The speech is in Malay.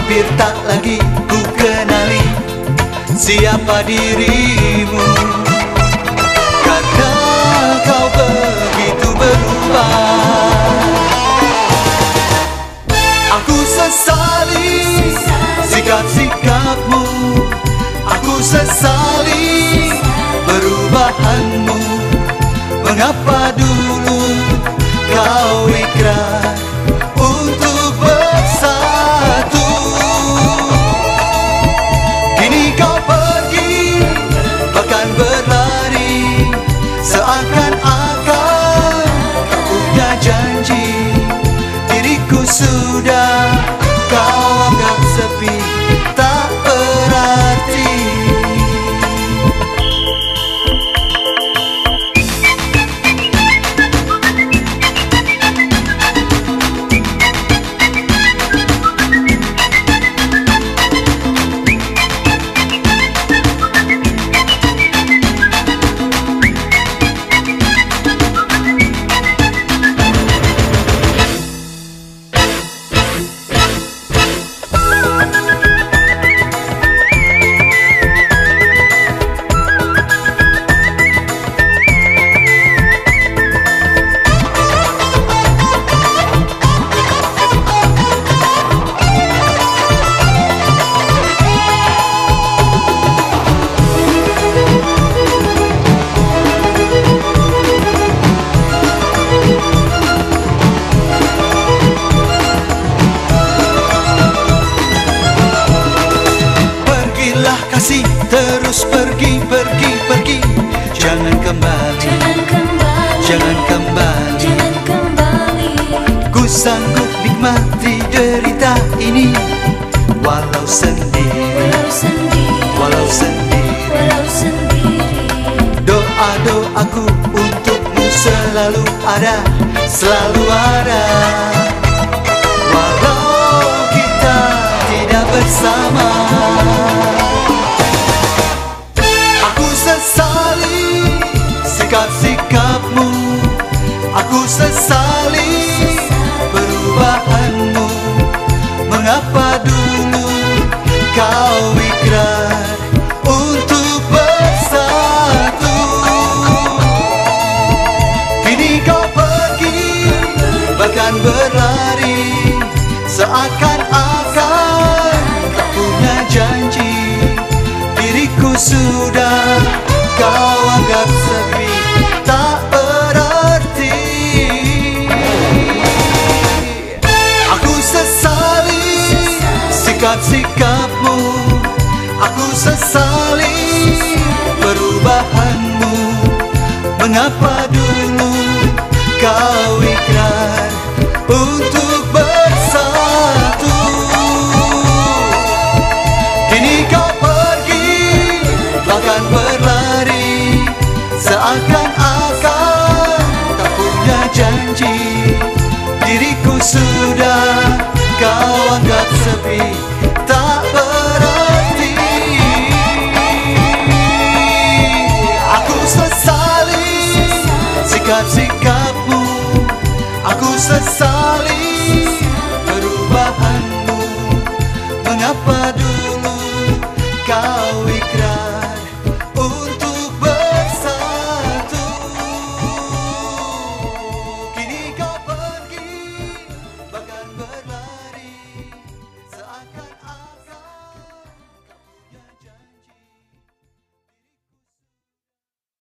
hampir tak lagi ku kenali siapa dirimu, karena kau begitu berubah. Aku sesali sikap-sikapmu, aku sesali perubahanmu. Mengapa dulu kau ikrar untuk bersatu? Kini kau pergi, bahkan berlari, seakan-akan kau punya janji. Diriku sudah kau anggap sepi, tak berarti. Kasih terus pergi, pergi, pergi. Jangan kembali, jangan kembali, jangan kembali, jangan kembali. Ku sanggup nikmati derita ini, walau sendiri, Walau sendiri, walau sendiri. walau sendiri. Doa-doaku untukmu selalu ada, selalu ada. Walau kita tidak bersama. Sesali sikap-sikapmu, aku sesali perubahanmu. Mengapa dulu kau ikrar untuk bersatu? Kini kau pergi, bahkan berlari, seakan-akan kau punya janji. Diriku sudah kau anggap sepi, tak berarti. Aku sesali sikap-sikapmu, aku sesali perubahanmu. Mengapa dulu kau ikrar untuk bersatu? Kini kau pergi, bahkan berlari, seakan-akan tak punya janji. Diriku sudah kau anggap sepi, tak berarti. Aku sesali sikap-sikapmu, aku sesali perubahanmu. Mengapa dulu kau ikrar